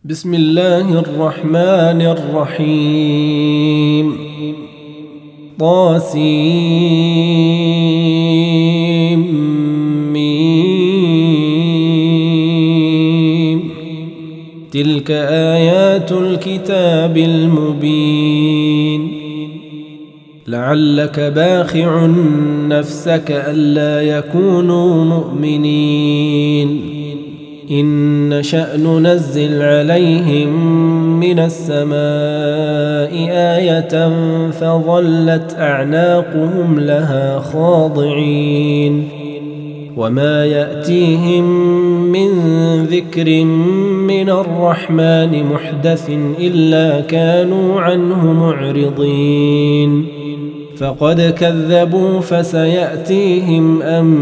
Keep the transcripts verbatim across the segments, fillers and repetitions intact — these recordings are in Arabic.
بسم الله الرحمن الرحيم طاسيم تلك آيات الكتاب المبين لعلك باخع نفسك ألا يكونوا مؤمنين إن نشأ ننزل عليهم من السماء آية فظلت أعناقهم لها خاضعين وما يأتيهم من ذكر من الرحمن محدث إلا كانوا عنه معرضين فقد كذبوا فسيأتيهم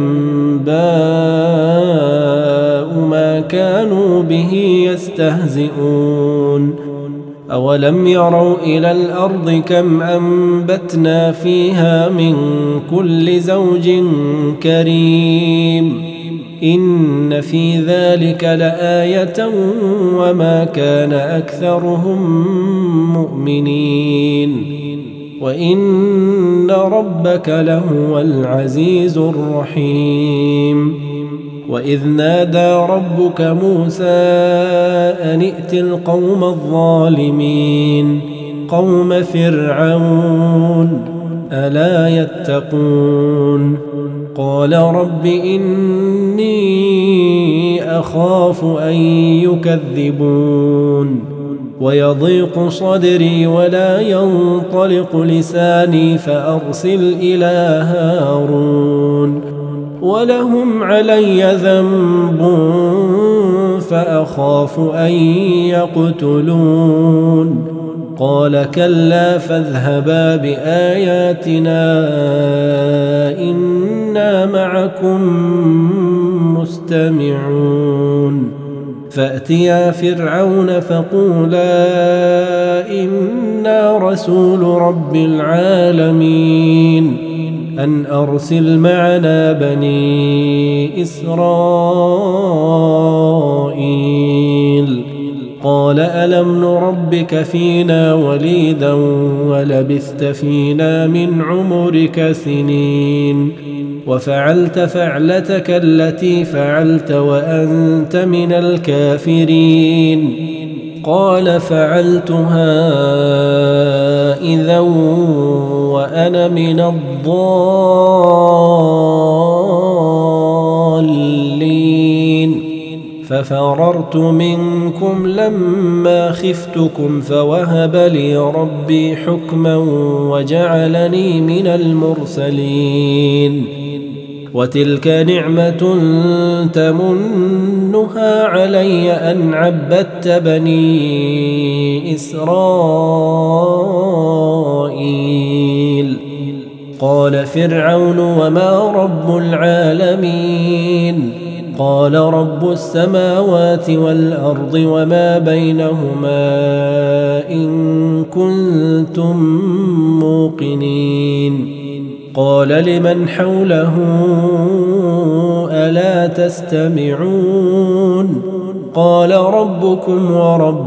أنباء ما كانوا به يستهزئون أولم يروا إلى الأرض كم أنبتنا فيها من كل زوج كريم إن في ذلك لآية وما كان أكثرهم مؤمنين وإن ربك لهو العزيز الرحيم وإذ نادى ربك موسى أن ائت القوم الظالمين قوم فرعون ألا يتقون قال رب إني أخاف أن يكذبون ويضيق صدري ولا ينطلق لساني فأرسل إلى هارون ولهم علي ذنب فأخاف أن يقتلون قال كلا فاذهبا بآياتنا إنا معكم مستمعون فأتيا فرعون فقولا إنا رسول رب العالمين أن أرسل معنا بني إسرائيل قال ألم نربك فينا وليدا ولبثت فينا من عمرك سنين وفعلت فعلتك التي فعلت وأنت من الكافرين قال فعلتها إذا وأنا من الضالين ففررت منكم لما خفتكم فوهب لي ربي حكما وجعلني من المرسلين وتلك نعمة تمنها علي أن عبدت بني إسرائيل قال فرعون وما رب العالمين قال رب السماوات والأرض وما بينهما إن كنتم موقنين قال لمن حوله ألا تستمعون قال ربكم ورب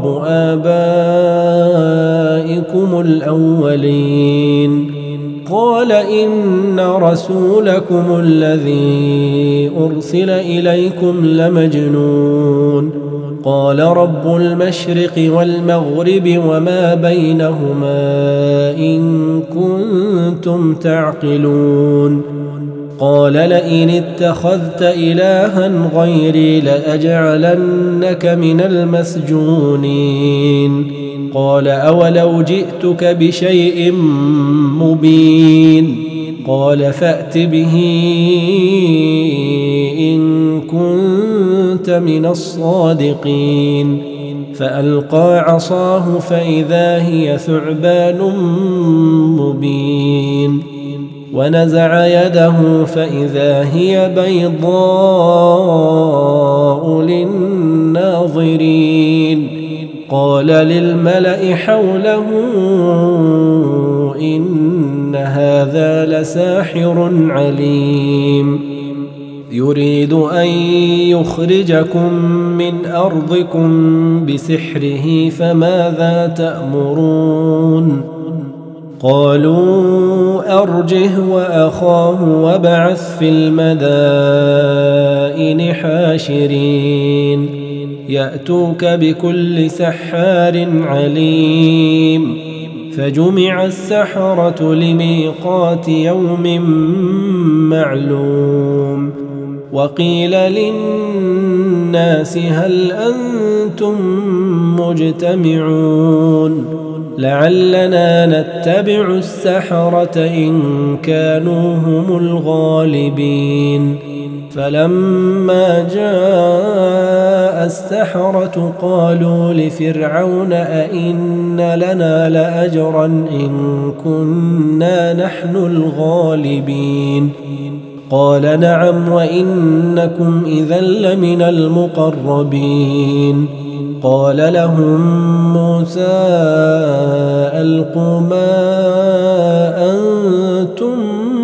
آبائكم الأولين قال إن رسولكم الذي أرسل إليكم لمجنون قال رب المشرق والمغرب وما بينهما إن كنتم تعقلون قال لئن اتخذت إلها غيري لأجعلنك من المسجونين قال أولو جئتك بشيء مبين قال فأت به إن كنت من الصادقين فألقى عصاه فإذا هي ثعبان مبين ونزع يده فإذا هي بيضاء للناظرين قال للملأ حوله إن هذا لساحر عليم يريد أن يخرجكم من أرضكم بسحره فماذا تأمرون قالوا أرجه وأخاه وابعث في المدائن حاشرين يأتوك بكل سحار عليم فجمع السحرة لميقات يوم معلوم وقيل للناس هل أنتم مجتمعون لعلنا نتبع السحرة إن كانوا هم الغالبين فلما جاء السحرة قالوا لفرعون أئن لنا لأجرا إن كنا نحن الغالبين قال نعم وإنكم إذا لمن المقربين قال لهم موسى ألقوا ما أنتم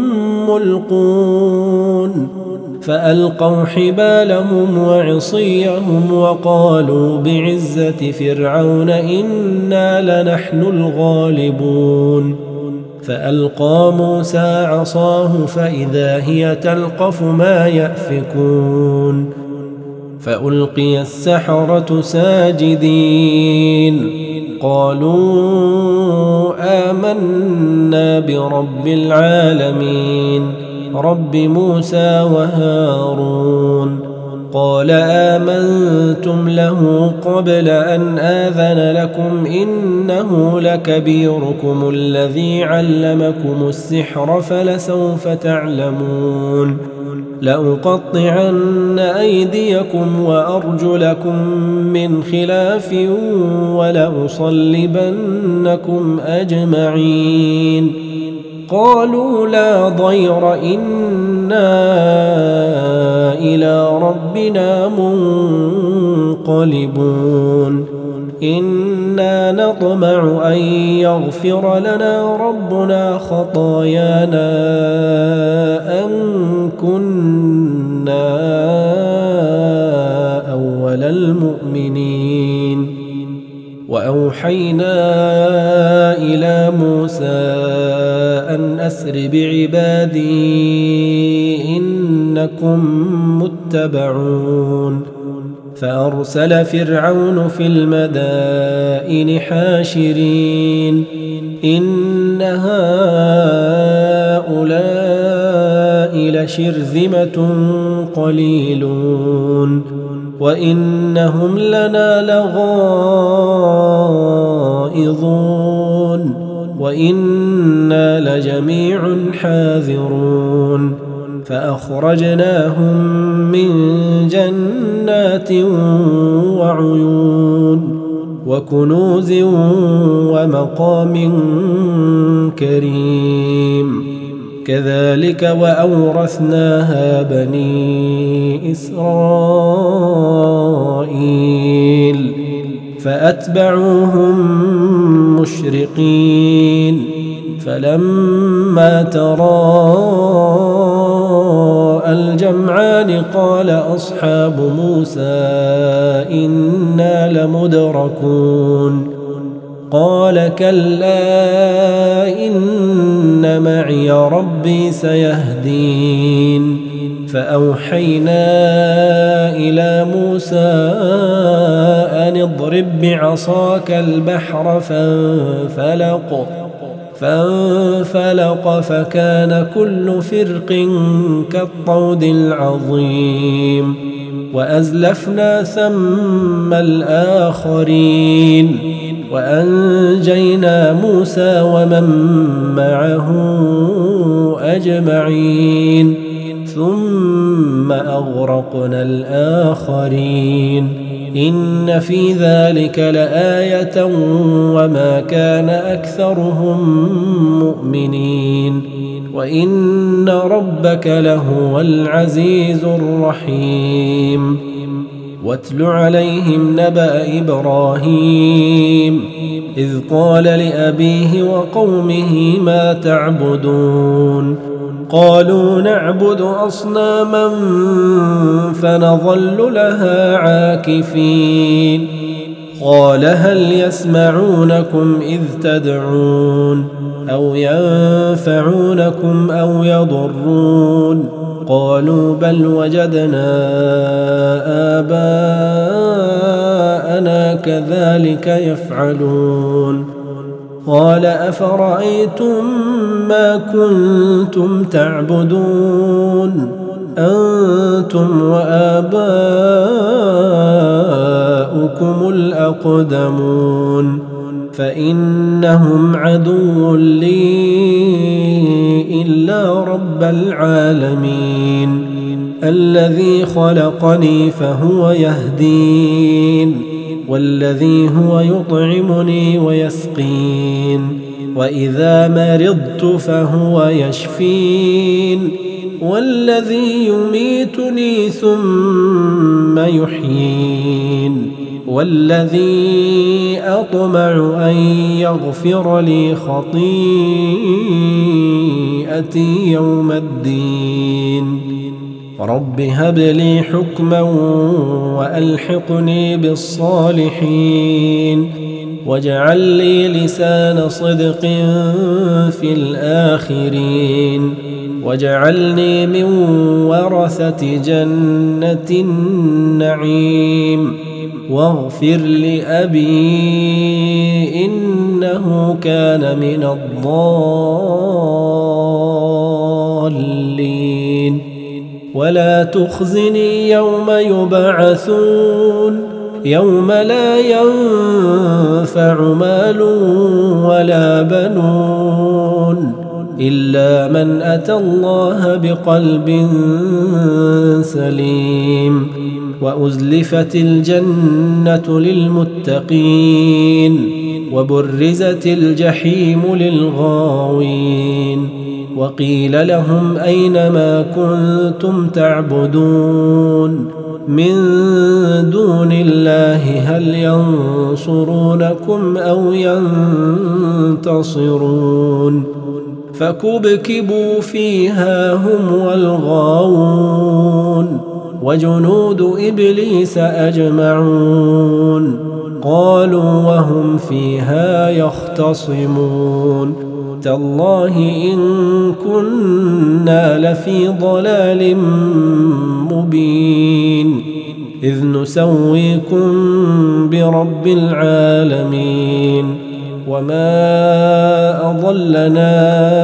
ملقون فألقوا حبالهم وعصيهم وقالوا بعزة فرعون إنا لنحن الغالبون فألقى موسى عصاه فإذا هي تلقف ما يأفكون فألقي السحرة ساجدين قالوا آمنا برب العالمين رب موسى وهارون قال آمنتم له قبل أن آذن لكم إنه لكبيركم الذي علمكم السحر فلسوف تعلمون لأقطعن أيديكم وأرجلكم من خلاف ولأصلبنكم أجمعين قالوا لا ضير إنا إلى ربنا منقلبون إنا نطمع أن يغفر لنا ربنا خطايانا أن كنا أول المؤمنين وأوحينا إلى موسى أن أسر بعبادي إنكم متبعون فأرسل فرعون في المدائن حاشرين إن هؤلاء لشرذمة قليلون وإنهم لنا لغائظون وإنا لجميع حاذرون فأخرجناهم من جنات وعيون وكنوز ومقام كريم كذلك وأورثناها بني إسرائيل فأتبعوهم مشرقين فلما تراءى الجمعان قال أصحاب موسى إنا لمدركون قال كلا إن معي ربي سيهدين فأوحينا إلى موسى أن اضرب بعصاك البحر فانفلق فانفلق فكان كل فرق كالطود العظيم وأزلفنا ثم الآخرين وأنجينا موسى ومن معه أجمعين ثم أغرقنا الآخرين إن في ذلك لآية وما كان أكثرهم مؤمنين وإن ربك لهو العزيز الرحيم واتل عليهم نبأ إبراهيم إذ قال لأبيه وقومه ما تعبدون قالوا نعبد أصناما فنظل لها عاكفين قال هل يسمعونكم إذ تدعون أو ينفعونكم أو يضرون قالوا بل وجدنا آباءنا كذلك يفعلون قال أفرأيتم ما كنتم تعبدون أنتم وآباؤكم الأقدمون فإنهم عدو لي إلا رب العالمين الذي خلقني فهو يهدين والذي هو يطعمني ويسقين وإذا مرضت فهو يشفين والذي يميتني ثم يحيين والذي أطمع أن يغفر لي خطيئتي يوم الدين رب هب لي حكما وألحقني بالصالحين واجعل لي لسان صدق في الآخرين واجعلني من ورثة جنة النعيم واغفر لأبي إنه كان من الضالين ولا تخزني يوم يبعثون يوم لا ينفع مال ولا بنون إلا من أتى الله بقلب سليم وأزلفت الجنة للمتقين وبرزت الجحيم للغاوين وقيل لهم أين ما كنتم تعبدون من دون الله هل ينصرونكم أو ينتصرون فكبكبوا فيها هم والغاوون وجنود إبليس أجمعون قالوا وهم فيها يختصمون تالله إن كنا لفي ضلال مبين إذ نسويكم برب العالمين وما أضلنا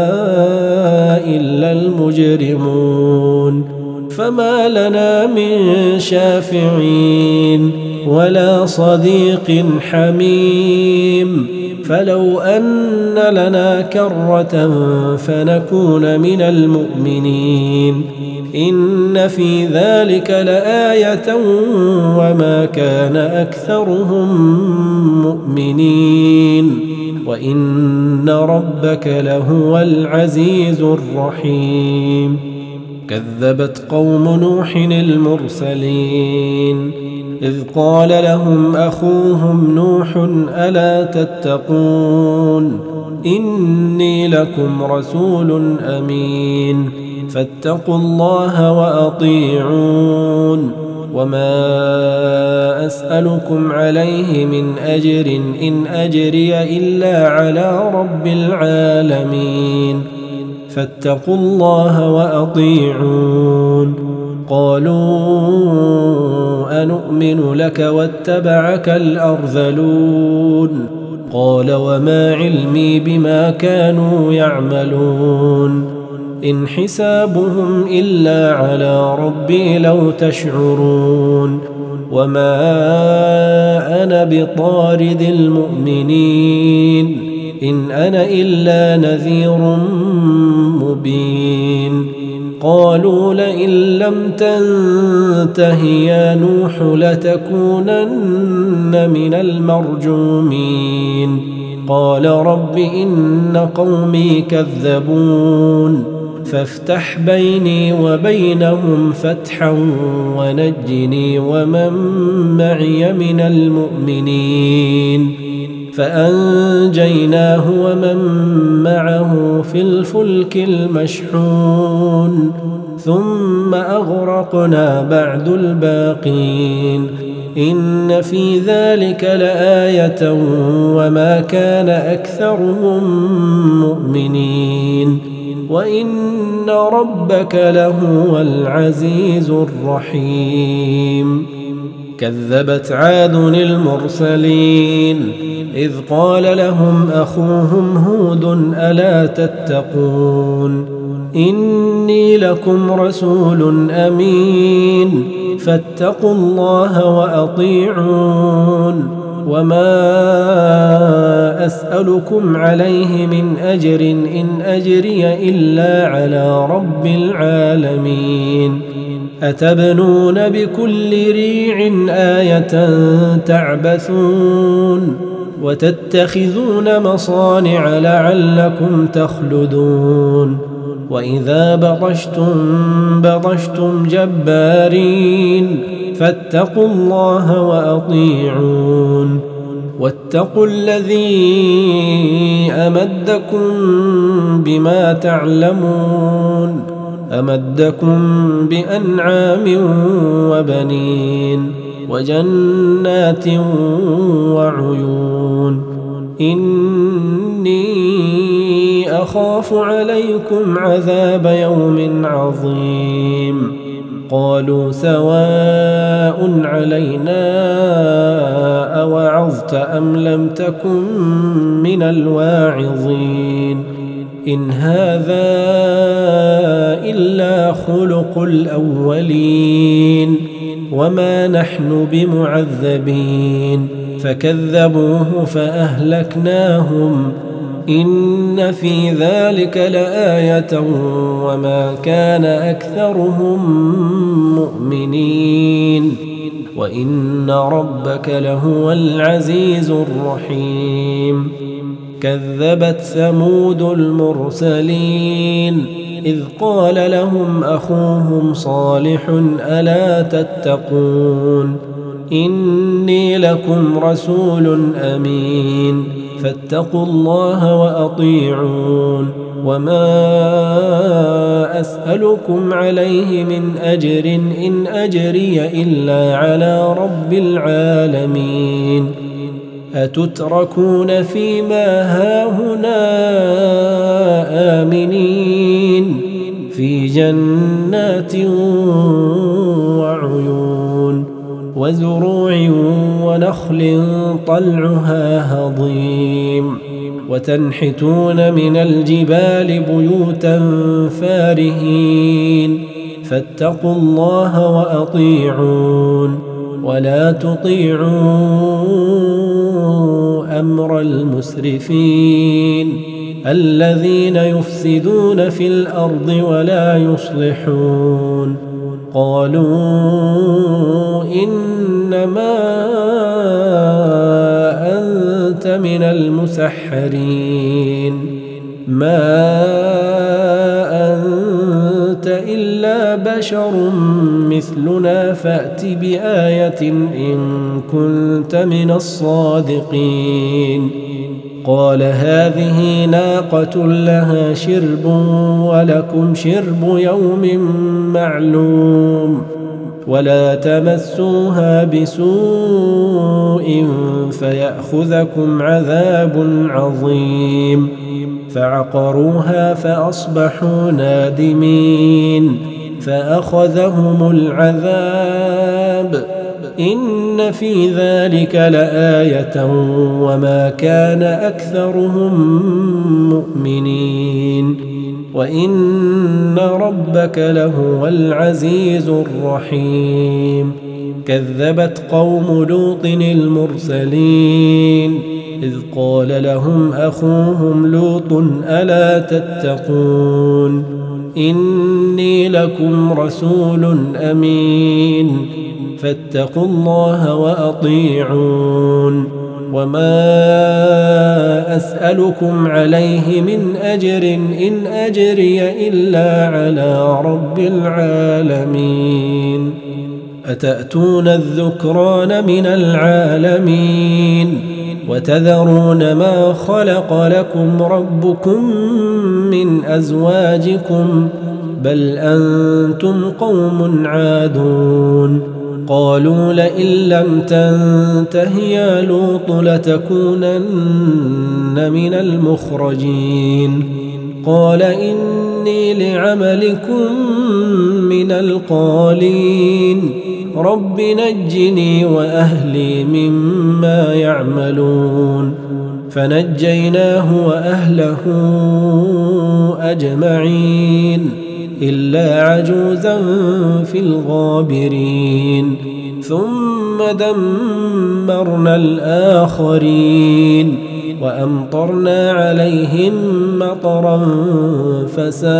إلا المجرمون فما لنا من شافعين ولا صديق حميم فلو أن لنا كرة فنكون من المؤمنين إن في ذلك لآية وما كان أكثرهم مؤمنين وإن ربك لهو العزيز الرحيم كذبت قوم نوح المرسلين إذ قال لهم أخوهم نوح ألا تتقون إني لكم رسول أمين فاتقوا الله وأطيعون وما أسألكم عليه من أجر إن أجري إلا على رب العالمين فاتقوا الله وأطيعون قالوا أنؤمن لك واتبعك الأرذلون قال وما علمي بما كانوا يعملون إن حسابهم إلا على ربي لو تشعرون وما أنا بطارد المؤمنين إن أنا إلا نذير مبين قالوا لئن لم تنته يا نوح لتكونن من المرجومين قال رب إن قومي كذبون فافتح بيني وبينهم فتحا ونجني ومن معي من المؤمنين فأنجيناه ومن معه في الفلك المشحون ثم أغرقنا بعد الباقين إن في ذلك لآية وما كان أكثرهم مؤمنين وإن ربك لهو العزيز الرحيم. كذبت عاد المرسلين إذ قال لهم أخوهم هود ألا تتقون إني لكم رسول أمين فاتقوا الله وأطيعون وما أسألكم عليه من أجر إن أجري إلا على رب العالمين. أتبنون بكل ريع آية تعبثون وتتخذون مصانع لعلكم تخلدون وإذا بطشتم بطشتم جبارين فاتقوا الله وأطيعون واتقوا الذي أمدكم بما تعلمون أمدكم بأنعام وبنين وجنات وعيون إني أخاف عليكم عذاب يوم عظيم. قالوا سواء علينا أوعظت أم لم تكن من الواعظين إن هذا إلا خلق الأولين وما نحن بمعذبين. فكذبوه فأهلكناهم إن في ذلك لآية وما كان أكثرهم مؤمنين وإن ربك لهو العزيز الرحيم. كذبت ثمود المرسلين إذ قال لهم أخوهم صالح ألا تتقون إني لكم رسول أمين فاتقوا الله وأطيعون وما أسألكم عليه من أجر إن أجري إلا على رب العالمين. أتتركون فيما هاهنا آمنين في جنات وعيون وزروع ونخل طلعها هضيم وتنحتون من الجبال بيوتا فارهين فاتقوا الله وأطيعون ولا تطيعوا أمر المسرفين الذين يفسدون في الأرض ولا يصلحون. قالوا إنما أنت من المسحرين ما أنت إلا بشر مثلنا فأت بآية إن كنت من الصادقين. قال هذه ناقة لها شرب ولكم شرب يوم معلوم ولا تمسوها بسوء فيأخذكم عذاب عظيم. فعقروها فأصبحوا نادمين فأخذهم العذاب إن في ذلك لآية وما كان أكثرهم مؤمنين وإن ربك لهو العزيز الرحيم. كذبت قوم لوط المرسلين إذ قال لهم أخوهم لوط ألا تتقون إني لكم رسول أمين فاتقوا الله وأطيعون وما أسألكم عليه من أجر إن أجري إلا على رب العالمين. أتأتون الذكران من العالمين وتذرون ما خلق لكم ربكم من أزواجكم بل أنتم قوم عادون قالوا لئن لم تنته يا لوط لتكونن من المخرجين قال إني لعملكم من القالين رب نجني وأهلي مما يعملون فنجيناه وأهله أجمعين إلا عجوزا في الغابرين ثم دمرنا الآخرين وأمطرنا عليهم مطرا فساء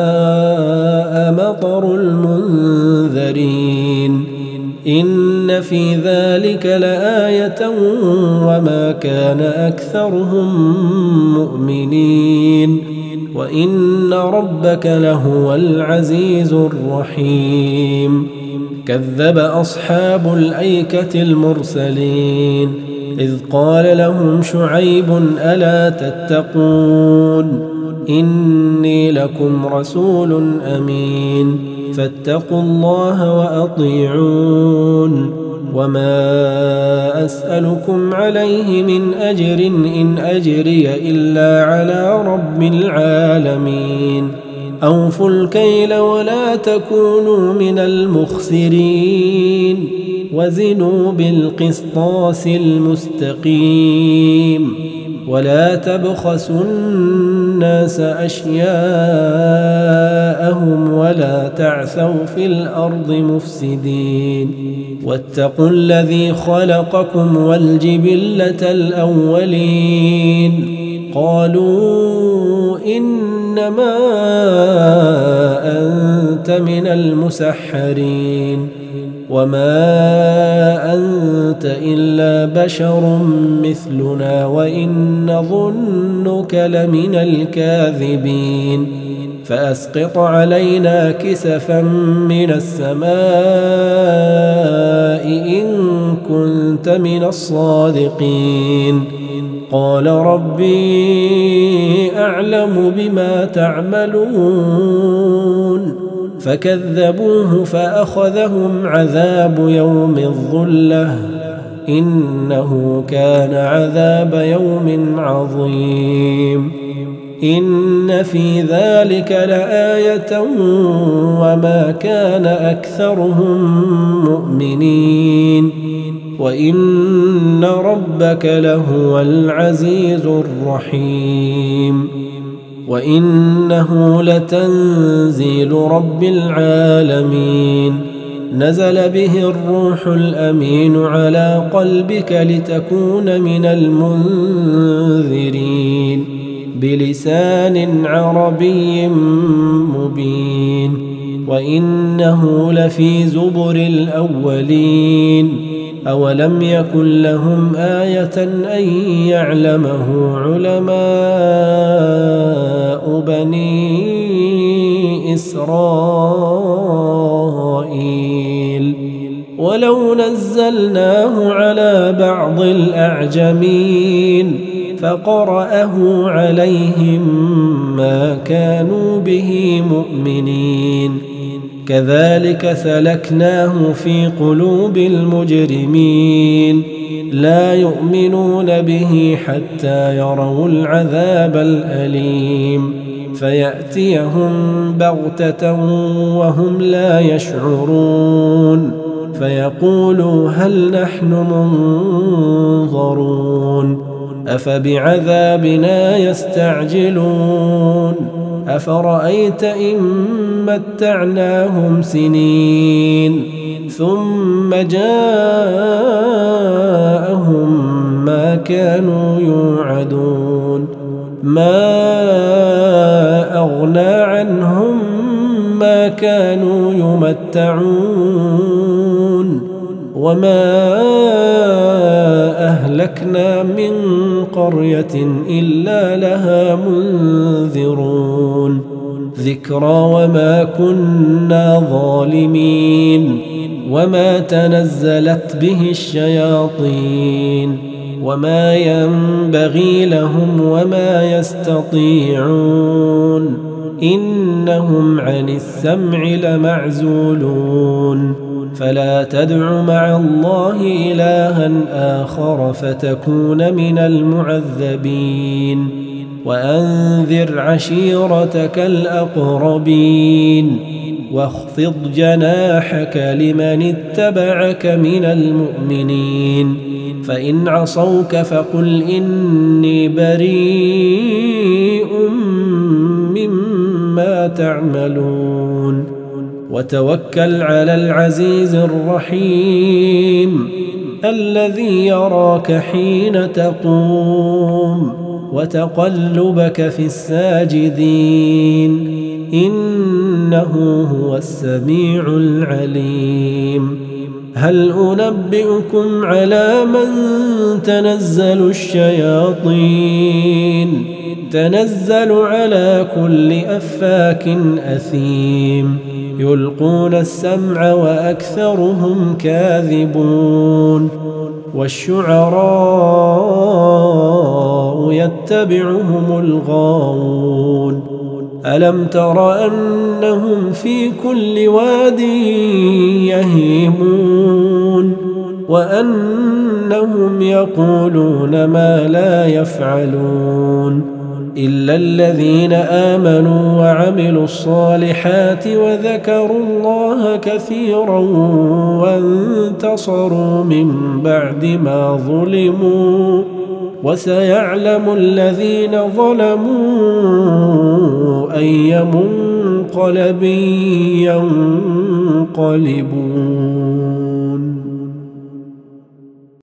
مطر المنذرين إن في ذلك لآية وما كان أكثرهم مؤمنين وإن ربك لهو العزيز الرحيم كذب أصحاب الأيكة المرسلين إذ قال لهم شعيب ألا تتقون إني لكم رسول أمين فاتقوا الله وأطيعون وما أسألكم عليه من أجر إن أجري إلا على رب العالمين أوفوا الكيل ولا تكونوا من المخسرين وزنوا بالقسطاس المستقيم ولا تبخسوا الناس أشياءهم ولا تعثوا في الأرض مفسدين واتقوا الذي خلقكم والجبلة الأولين قالوا إنما أنت من المسحرين وما أنت إلا بشر مثلنا وإن نظنك لمن الكاذبين فأسقط علينا كسفا من السماء إن كنت من الصادقين قال ربي أعلم بما تعملون فكذبوه فأخذهم عذاب يوم الظلة إنه كان عذاب يوم عظيم إن في ذلك لآية وما كان أكثرهم مؤمنين وإن ربك لهو العزيز الرحيم وإنه لتنزيل رب العالمين نزل به الروح الأمين على قلبك لتكون من المنذرين بلسان عربي مبين وإنه لفي زبر الأولين أولم يكن لهم آية أن يعلمه علماء بني إسرائيل ولو نزلناه على بعض الأعجمين فقرأه عليهم ما كانوا به مؤمنين كذلك سلكناه في قلوب المجرمين لا يؤمنون به حتى يروا العذاب الأليم فيأتيهم بغتة وهم لا يشعرون فيقولوا هل نحن منظرون أفبعذابنا يستعجلون أفرأيت إن متعناهم سنين ثم جاءهم ما كانوا يوعدون ما أغنى عنهم ما كانوا يمتعون وما أهلكنا من قرية إلا لها منذرون ذكرى وما كنا ظالمين وما تنزلت به الشياطين وما ينبغي لهم وما يستطيعون إنهم عن السمع لمعزولون فلا تدع مع الله إلها آخر فتكون من المعذبين وأنذر عشيرتك الأقربين واخفض جناحك لمن اتبعك من المؤمنين فإن عصوك فقل إني بريء مما تعملون وتوكل على العزيز الرحيم الذي يراك حين تقوم وتقلبك في الساجدين إنه هو السميع العليم هل أنبئكم على من تنزل الشياطين تنزل على كل أفاك أثيم يلقون السمع وأكثرهم كاذبون والشعراء يتبعهم الغاوون ألم تر أنهم في كل واد يهيمون وأنهم يقولون ما لا يفعلون إلا الذين آمنوا وعملوا الصالحات وذكروا الله كثيرا وانتصروا من بعد ما ظلموا وسيعلم الذين ظلموا أي منقلب ينقلبون.